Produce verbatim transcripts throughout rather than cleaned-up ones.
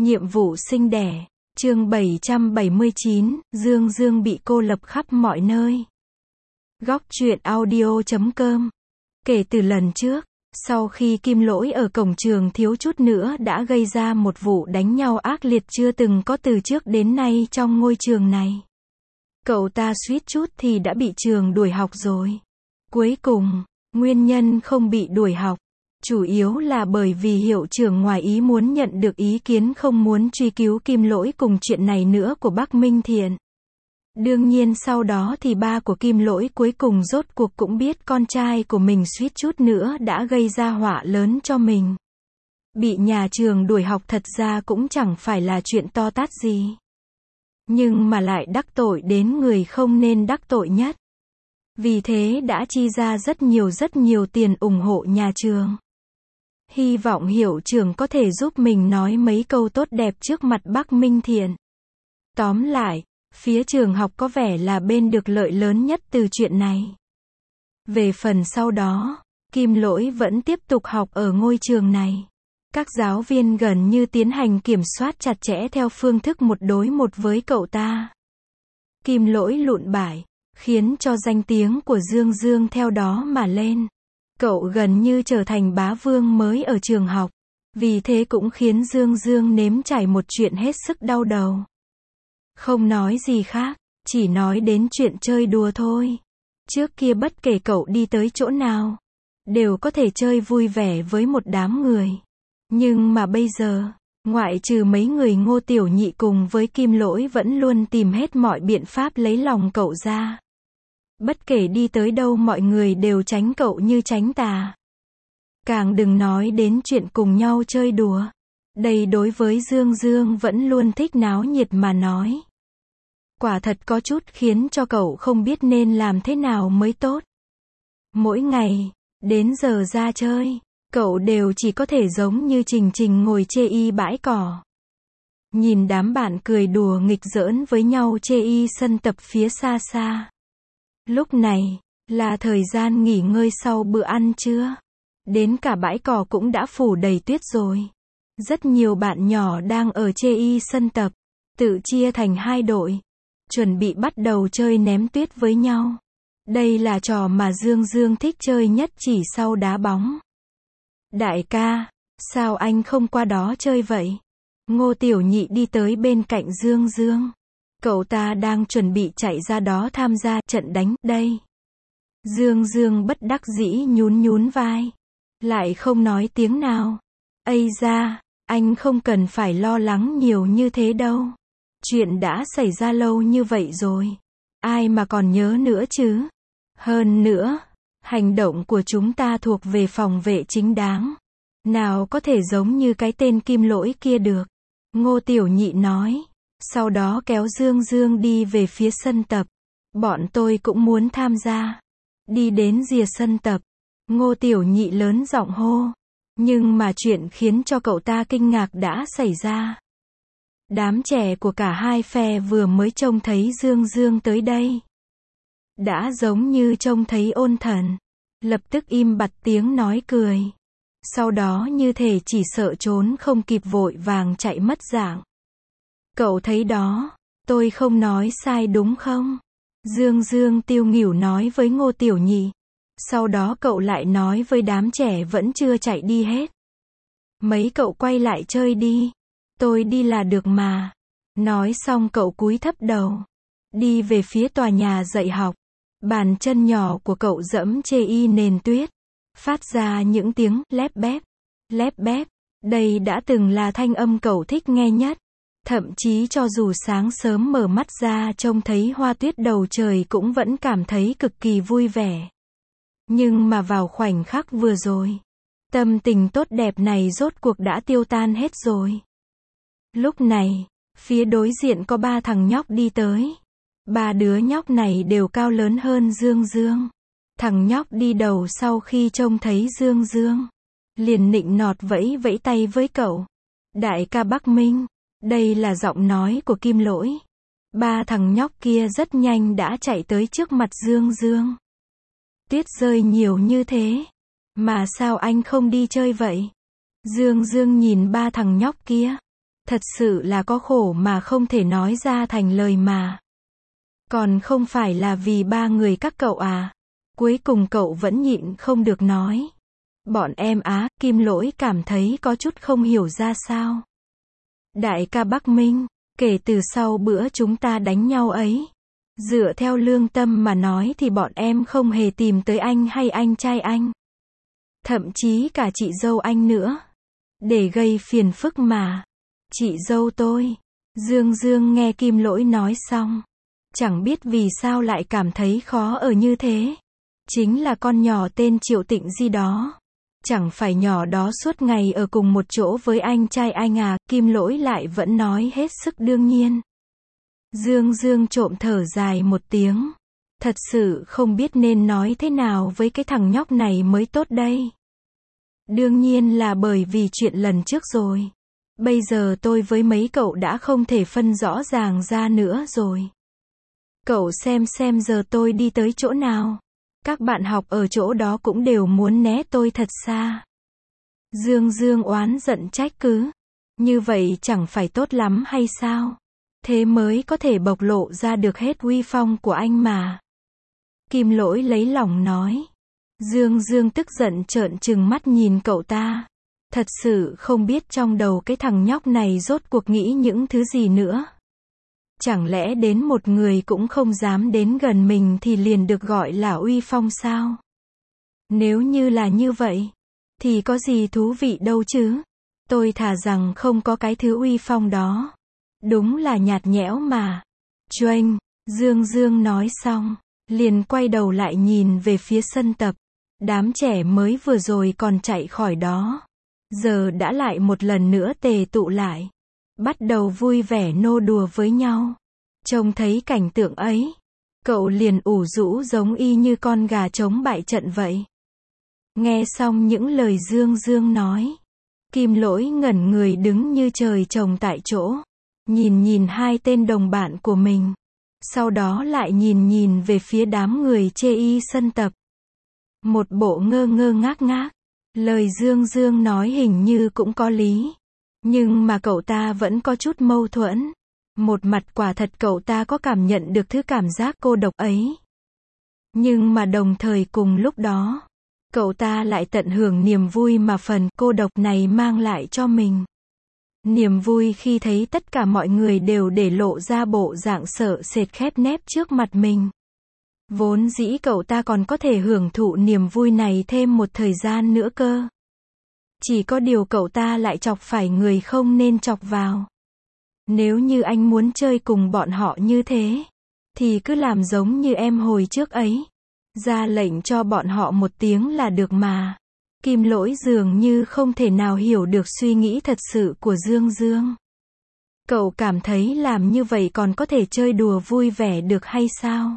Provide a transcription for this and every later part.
Nhiệm vụ sinh đẻ. Chương bảy trăm bảy mươi chín, Dương Dương bị cô lập khắp mọi nơi. Góc truyện audio chấm com. Kể từ lần trước, sau khi Kim Lỗi ở cổng trường thiếu chút nữa đã gây ra một vụ đánh nhau ác liệt chưa từng có từ trước đến nay trong ngôi trường này. Cậu ta suýt chút thì đã bị trường đuổi học rồi. Cuối cùng, nguyên nhân không bị đuổi học, chủ yếu là bởi vì hiệu trưởng ngoài ý muốn nhận được ý kiến không muốn truy cứu Kim Lỗi cùng chuyện này nữa của bác Minh Thiện. Đương nhiên sau đó thì ba của Kim Lỗi cuối cùng rốt cuộc cũng biết con trai của mình suýt chút nữa đã gây ra họa lớn cho mình. Bị nhà trường đuổi học thật ra cũng chẳng phải là chuyện to tát gì. Nhưng mà lại đắc tội đến người không nên đắc tội nhất. Vì thế đã chi ra rất nhiều rất nhiều tiền ủng hộ nhà trường. Hy vọng hiệu trưởng có thể giúp mình nói mấy câu tốt đẹp trước mặt bác Minh Thiện. Tóm lại, phía trường học có vẻ là bên được lợi lớn nhất từ chuyện này. Về phần sau đó, Kim Lỗi vẫn tiếp tục học ở ngôi trường này. Các giáo viên gần như tiến hành kiểm soát chặt chẽ theo phương thức một đối một với cậu ta. Kim Lỗi lụn bại, khiến cho danh tiếng của Dương Dương theo đó mà lên. Cậu gần như trở thành bá vương mới ở trường học. Vì thế cũng khiến Dương Dương nếm trải một chuyện hết sức đau đầu. Không nói gì khác, chỉ nói đến chuyện chơi đùa thôi. Trước kia bất kể cậu đi tới chỗ nào, đều có thể chơi vui vẻ với một đám người. Nhưng mà bây giờ, ngoại trừ mấy người Ngô Tiểu Nhị cùng với Kim Lỗi vẫn luôn tìm hết mọi biện pháp lấy lòng cậu ra. Bất kể đi tới đâu mọi người đều tránh cậu như tránh tà. Càng đừng nói đến chuyện cùng nhau chơi đùa. Đây đối với Dương Dương vẫn luôn thích náo nhiệt mà nói. Quả thật có chút khiến cho cậu không biết nên làm thế nào mới tốt. Mỗi ngày, đến giờ ra chơi, cậu đều chỉ có thể giống như Trình Trình ngồi chê y bãi cỏ. Nhìn đám bạn cười đùa nghịch giỡn với nhau chê y sân tập phía xa xa. Lúc này, là thời gian nghỉ ngơi sau bữa ăn trưa. Đến cả bãi cỏ cũng đã phủ đầy tuyết rồi. Rất nhiều bạn nhỏ đang ở chê y sân tập, tự chia thành hai đội, chuẩn bị bắt đầu chơi ném tuyết với nhau. Đây là trò mà Dương Dương thích chơi nhất chỉ sau đá bóng. Đại ca, sao anh không qua đó chơi vậy? Ngô Tiểu Nhị đi tới bên cạnh Dương Dương. Cậu ta đang chuẩn bị chạy ra đó tham gia trận đánh đây. Dương Dương bất đắc dĩ nhún nhún vai. Lại không nói tiếng nào. Ây da, anh không cần phải lo lắng nhiều như thế đâu. Chuyện đã xảy ra lâu như vậy rồi. Ai mà còn nhớ nữa chứ? Hơn nữa, hành động của chúng ta thuộc về phòng vệ chính đáng. Nào có thể giống như cái tên Kim Lỗi kia được. Ngô Tiểu Nhị nói. Sau đó kéo Dương Dương đi về phía sân tập. Bọn tôi cũng muốn tham gia. Đi đến rìa sân tập. Ngô Tiểu Nhị lớn giọng hô. Nhưng mà chuyện khiến cho cậu ta kinh ngạc đã xảy ra. Đám trẻ của cả hai phe vừa mới trông thấy Dương Dương tới đây. Đã giống như trông thấy ôn thần. Lập tức im bặt tiếng nói cười. Sau đó như thể chỉ sợ trốn không kịp vội vàng chạy mất dạng. Cậu thấy đó, tôi không nói sai đúng không? Dương Dương tiêu nghỉu nói với Ngô Tiểu Nhị. Sau đó cậu lại nói với đám trẻ vẫn chưa chạy đi hết. Mấy cậu quay lại chơi đi. Tôi đi là được mà. Nói xong cậu cúi thấp đầu. Đi về phía tòa nhà dạy học. Bàn chân nhỏ của cậu dẫm chê y nền tuyết. Phát ra những tiếng lép bép, lép bép. Đây đã từng là thanh âm cậu thích nghe nhất. Thậm chí cho dù sáng sớm mở mắt ra trông thấy hoa tuyết đầu trời cũng vẫn cảm thấy cực kỳ vui vẻ. Nhưng mà vào khoảnh khắc vừa rồi, tâm tình tốt đẹp này rốt cuộc đã tiêu tan hết rồi. Lúc này, phía đối diện có ba thằng nhóc đi tới. Ba đứa nhóc này đều cao lớn hơn Dương Dương. Thằng nhóc đi đầu sau khi trông thấy Dương Dương, liền nịnh nọt vẫy vẫy tay với cậu. Đại ca Bắc Minh. Đây là giọng nói của Kim Lỗi. Ba thằng nhóc kia rất nhanh đã chạy tới trước mặt Dương Dương. Tuyết rơi nhiều như thế. Mà sao anh không đi chơi vậy? Dương Dương nhìn ba thằng nhóc kia. Thật sự là có khổ mà không thể nói ra thành lời mà. Còn không phải là vì ba người các cậu à? Cuối cùng cậu vẫn nhịn không được nói. Bọn em á, Kim Lỗi cảm thấy có chút không hiểu ra sao. Đại ca Bắc Minh, kể từ sau bữa chúng ta đánh nhau ấy, dựa theo lương tâm mà nói thì bọn em không hề tìm tới anh hay anh trai anh. Thậm chí cả chị dâu anh nữa. Để gây phiền phức mà. Chị dâu tôi. Dương Dương nghe Kim Lỗi nói xong. Chẳng biết vì sao lại cảm thấy khó ở như thế. Chính là con nhỏ tên Triệu Tịnh Di đó. Chẳng phải nhỏ đó suốt ngày ở cùng một chỗ với anh trai anh à, Kim Lỗi lại vẫn nói hết sức đương nhiên. Dương Dương trộm thở dài một tiếng. Thật sự không biết nên nói thế nào với cái thằng nhóc này mới tốt đây. Đương nhiên là bởi vì chuyện lần trước rồi. Bây giờ tôi với mấy cậu đã không thể phân rõ ràng ra nữa rồi. Cậu xem xem giờ tôi đi tới chỗ nào. Các bạn học ở chỗ đó cũng đều muốn né tôi thật xa. Dương Dương oán giận trách cứ. Như vậy chẳng phải tốt lắm hay sao? Thế mới có thể bộc lộ ra được hết uy phong của anh mà. Kim Lỗi lấy lòng nói. Dương Dương tức giận trợn trừng mắt nhìn cậu ta. Thật sự không biết trong đầu cái thằng nhóc này rốt cuộc nghĩ những thứ gì nữa. Chẳng lẽ đến một người cũng không dám đến gần mình thì liền được gọi là uy phong sao? Nếu như là như vậy, thì có gì thú vị đâu chứ? Tôi thà rằng không có cái thứ uy phong đó. Đúng là nhạt nhẽo mà. Choanh, Dương Dương nói xong, liền quay đầu lại nhìn về phía sân tập. Đám trẻ mới vừa rồi còn chạy khỏi đó. Giờ đã lại một lần nữa tề tụ lại. Bắt đầu vui vẻ nô đùa với nhau. Trông thấy cảnh tượng ấy, cậu liền ủ rũ giống y như con gà trống bại trận vậy. Nghe xong những lời Dương Dương nói, Kim Lỗi ngẩn người đứng như trời trồng tại chỗ. Nhìn nhìn hai tên đồng bạn của mình. Sau đó lại nhìn nhìn về phía đám người chê y sân tập. Một bộ ngơ ngơ ngác ngác. Lời Dương Dương nói hình như cũng có lý. Nhưng mà cậu ta vẫn có chút mâu thuẫn. Một mặt quả thật cậu ta có cảm nhận được thứ cảm giác cô độc ấy. Nhưng mà đồng thời cùng lúc đó, cậu ta lại tận hưởng niềm vui mà phần cô độc này mang lại cho mình. Niềm vui khi thấy tất cả mọi người đều để lộ ra bộ dạng sợ sệt khép nép trước mặt mình. Vốn dĩ cậu ta còn có thể hưởng thụ niềm vui này thêm một thời gian nữa cơ. Chỉ có điều cậu ta lại chọc phải người không nên chọc vào. Nếu như anh muốn chơi cùng bọn họ như thế, thì cứ làm giống như em hồi trước ấy. Ra lệnh cho bọn họ một tiếng là được mà. Kim Lỗi dường như không thể nào hiểu được suy nghĩ thật sự của Dương Dương. Cậu cảm thấy làm như vậy còn có thể chơi đùa vui vẻ được hay sao?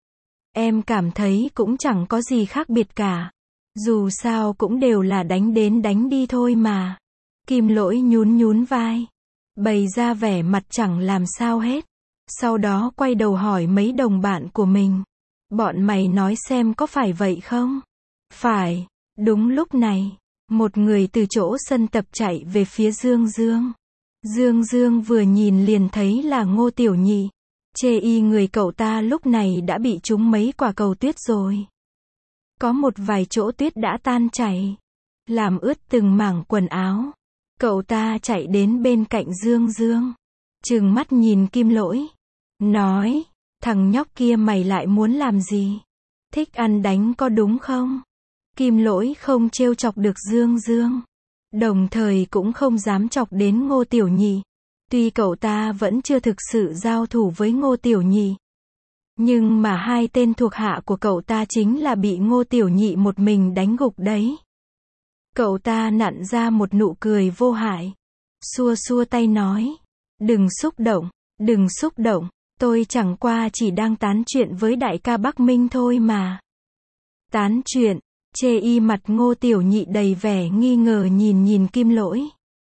Em cảm thấy cũng chẳng có gì khác biệt cả. Dù sao cũng đều là đánh đến đánh đi thôi mà. Kim Lỗi nhún nhún vai. Bày ra vẻ mặt chẳng làm sao hết. Sau đó quay đầu hỏi mấy đồng bạn của mình. Bọn mày nói xem có phải vậy không? Phải. Đúng lúc này, một người từ chỗ sân tập chạy về phía Dương Dương. Dương Dương vừa nhìn liền thấy là Ngô Tiểu Nhị. Chê y người cậu ta lúc này đã bị trúng mấy quả cầu tuyết rồi. Có một vài chỗ tuyết đã tan chảy, làm ướt từng mảng quần áo. Cậu ta chạy đến bên cạnh Dương Dương, trừng mắt nhìn Kim Lỗi, nói, thằng nhóc kia mày lại muốn làm gì? Thích ăn đánh có đúng không? Kim Lỗi không trêu chọc được Dương Dương, đồng thời cũng không dám chọc đến Ngô Tiểu Nhị. Tuy cậu ta vẫn chưa thực sự giao thủ với Ngô Tiểu Nhị, nhưng mà hai tên thuộc hạ của cậu ta chính là bị Ngô Tiểu Nhị một mình đánh gục đấy. Cậu ta nặn ra một nụ cười vô hại, xua xua tay nói, đừng xúc động, đừng xúc động, tôi chẳng qua chỉ đang tán chuyện với đại ca Bắc Minh thôi mà. Tán chuyện? Chê y mặt Ngô Tiểu Nhị đầy vẻ nghi ngờ nhìn nhìn Kim Lỗi.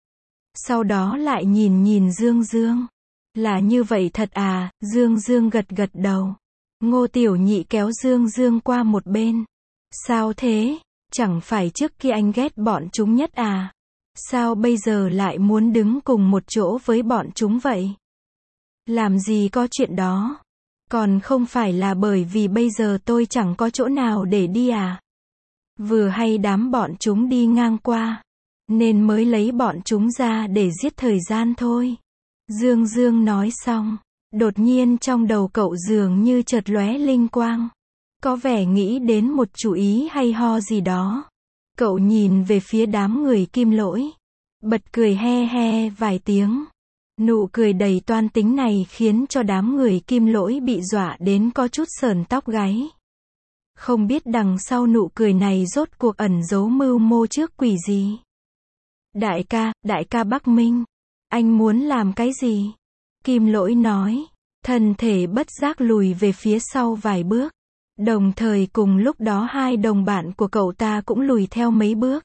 Sau đó lại nhìn nhìn Dương Dương. Là như vậy thật à? Dương Dương gật gật đầu. Ngô Tiểu Nhị kéo Dương Dương qua một bên. Sao thế? Chẳng phải trước kia anh ghét bọn chúng nhất à? Sao bây giờ lại muốn đứng cùng một chỗ với bọn chúng vậy? Làm gì có chuyện đó. Còn không phải là bởi vì bây giờ tôi chẳng có chỗ nào để đi à? Vừa hay đám bọn chúng đi ngang qua, nên mới lấy bọn chúng ra để giết thời gian thôi. Dương Dương nói xong, đột nhiên trong đầu cậu dường như chợt lóe linh quang. Có vẻ nghĩ đến một chủ ý hay ho gì đó. Cậu nhìn về phía đám người Kim Lỗi, bật cười he he vài tiếng. Nụ cười đầy toan tính này khiến cho đám người Kim Lỗi bị dọa đến có chút sởn tóc gáy. Không biết đằng sau nụ cười này rốt cuộc ẩn giấu mưu mô trước quỷ gì. Đại ca, đại ca Bắc Minh, anh muốn làm cái gì? Kim Lỗi nói, thân thể bất giác lùi về phía sau vài bước. Đồng thời cùng lúc đó hai đồng bạn của cậu ta cũng lùi theo mấy bước.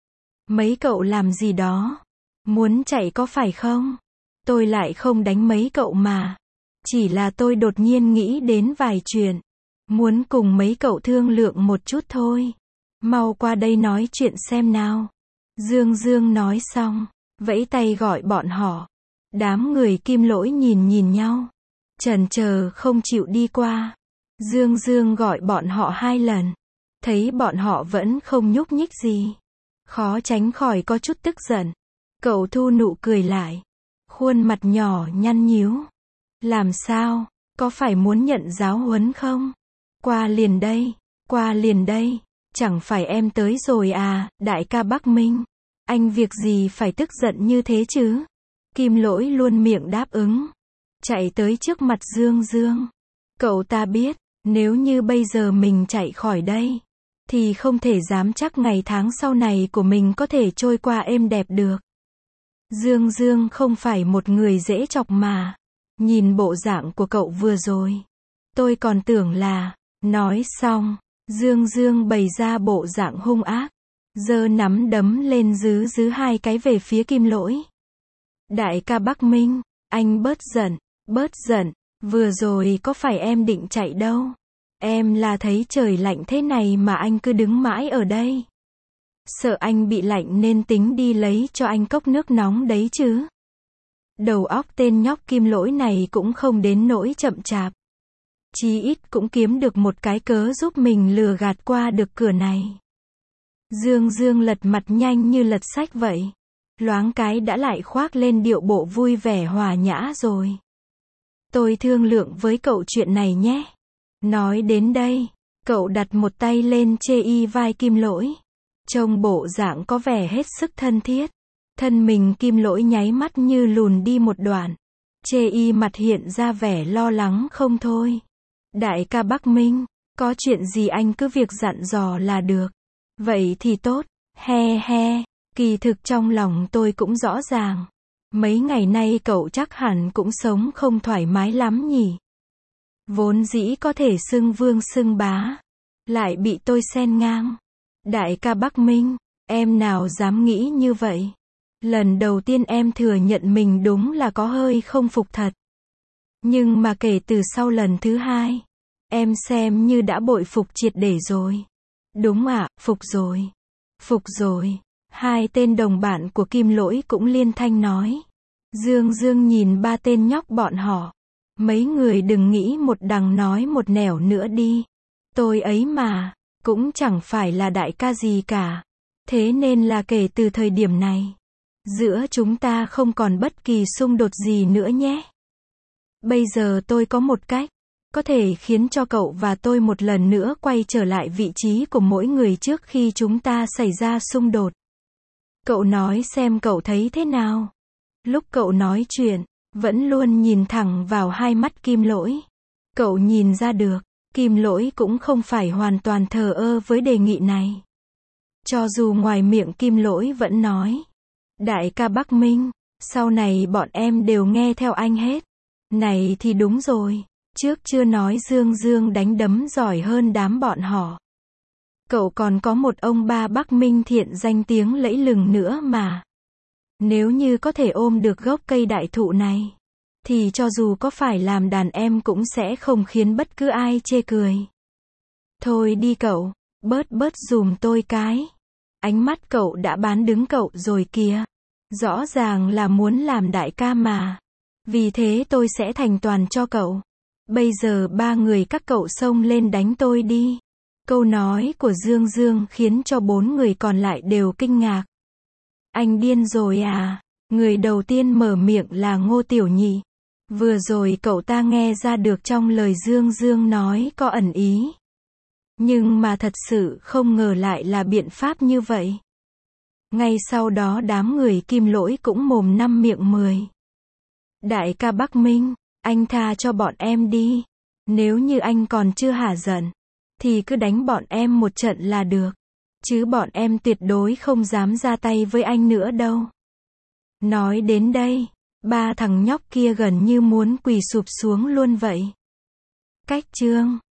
Mấy cậu làm gì đó? Muốn chạy có phải không? Tôi lại không đánh mấy cậu mà. Chỉ là tôi đột nhiên nghĩ đến vài chuyện. Muốn cùng mấy cậu thương lượng một chút thôi. Mau qua đây nói chuyện xem nào. Dương Dương nói xong, vẫy tay gọi bọn họ. Đám người Kim Lỗi nhìn nhìn nhau, chần chờ không chịu đi qua. Dương Dương gọi bọn họ hai lần, thấy bọn họ vẫn không nhúc nhích gì, khó tránh khỏi có chút tức giận. Cậu thu nụ cười lại, khuôn mặt nhỏ nhăn nhíu. Làm sao, có phải muốn nhận giáo huấn không? Qua liền đây, qua liền đây, chẳng phải em tới rồi à, đại ca Bắc Minh. Anh việc gì phải tức giận như thế chứ? Kim Lỗi luôn miệng đáp ứng, chạy tới trước mặt Dương Dương. Cậu ta biết, nếu như bây giờ mình chạy khỏi đây, thì không thể dám chắc ngày tháng sau này của mình có thể trôi qua êm đẹp được. Dương Dương không phải một người dễ chọc mà. Nhìn bộ dạng của cậu vừa rồi, tôi còn tưởng là... Nói xong, Dương Dương bày ra bộ dạng hung ác, giơ nắm đấm lên dứ dứ hai cái về phía Kim Lỗi. Đại ca Bắc Minh, anh bớt giận, bớt giận, vừa rồi có phải em định chạy đâu. Em là thấy trời lạnh thế này mà anh cứ đứng mãi ở đây. Sợ anh bị lạnh nên tính đi lấy cho anh cốc nước nóng đấy chứ. Đầu óc tên nhóc Kim Lỗi này cũng không đến nỗi chậm chạp. Chí ít cũng kiếm được một cái cớ giúp mình lừa gạt qua được cửa này. Dương Dương lật mặt nhanh như lật sách vậy. Loáng cái đã lại khoác lên điệu bộ vui vẻ hòa nhã rồi. Tôi thương lượng với cậu chuyện này nhé. Nói đến đây, cậu đặt một tay lên chê y vai Kim Lỗi. Trông bộ dạng có vẻ hết sức thân thiết. Thân mình Kim Lỗi nháy mắt như lùn đi một đoạn. Chê y mặt hiện ra vẻ lo lắng không thôi. Đại ca Bắc Minh, có chuyện gì anh cứ việc dặn dò là được. Vậy thì tốt, he he, kỳ thực trong lòng tôi cũng rõ ràng. Mấy ngày nay cậu chắc hẳn cũng sống không thoải mái lắm nhỉ. Vốn dĩ có thể xưng vương xưng bá, lại bị tôi xen ngang. Đại ca Bắc Minh, em nào dám nghĩ như vậy. Lần đầu tiên em thừa nhận mình đúng là có hơi không phục thật. Nhưng mà kể từ sau lần thứ hai, em xem như đã bội phục triệt để rồi. Đúng ạ, à, phục rồi. Phục rồi. Hai tên đồng bạn của Kim Lỗi cũng liên thanh nói. Dương Dương nhìn ba tên nhóc bọn họ. Mấy người đừng nghĩ một đằng nói một nẻo nữa đi. Tôi ấy mà, cũng chẳng phải là đại ca gì cả. Thế nên là kể từ thời điểm này, giữa chúng ta không còn bất kỳ xung đột gì nữa nhé. Bây giờ tôi có một cách, có thể khiến cho cậu và tôi một lần nữa quay trở lại vị trí của mỗi người trước khi chúng ta xảy ra xung đột. Cậu nói xem cậu thấy thế nào? Lúc cậu nói chuyện, vẫn luôn nhìn thẳng vào hai mắt Kim Lỗi. Cậu nhìn ra được, Kim Lỗi cũng không phải hoàn toàn thờ ơ với đề nghị này. Cho dù ngoài miệng Kim Lỗi vẫn nói, đại ca Bắc Minh, sau này bọn em đều nghe theo anh hết. Này thì đúng rồi, trước chưa nói Dương Dương đánh đấm giỏi hơn đám bọn họ. Cậu còn có một ông ba Bắc Minh thiện danh tiếng lẫy lừng nữa mà. Nếu như có thể ôm được gốc cây đại thụ này, thì cho dù có phải làm đàn em cũng sẽ không khiến bất cứ ai chê cười. Thôi đi cậu, bớt bớt dùm tôi cái. Ánh mắt cậu đã bán đứng cậu rồi kìa. Rõ ràng là muốn làm đại ca mà. Vì thế tôi sẽ thành toàn cho cậu. Bây giờ ba người các cậu xông lên đánh tôi đi. Câu nói của Dương Dương khiến cho bốn người còn lại đều kinh ngạc. Anh điên rồi à? Người đầu tiên mở miệng là Ngô Tiểu Nhị. Vừa rồi cậu ta nghe ra được trong lời Dương Dương nói có ẩn ý. Nhưng mà thật sự không ngờ lại là biện pháp như vậy. Ngay sau đó đám người Kim Lỗi cũng mồm năm miệng mười. Đại ca Bắc Minh, anh tha cho bọn em đi. Nếu như anh còn chưa hả giận, thì cứ đánh bọn em một trận là được. Chứ bọn em tuyệt đối không dám ra tay với anh nữa đâu. Nói đến đây, ba thằng nhóc kia gần như muốn quỳ sụp xuống luôn vậy. Cách chương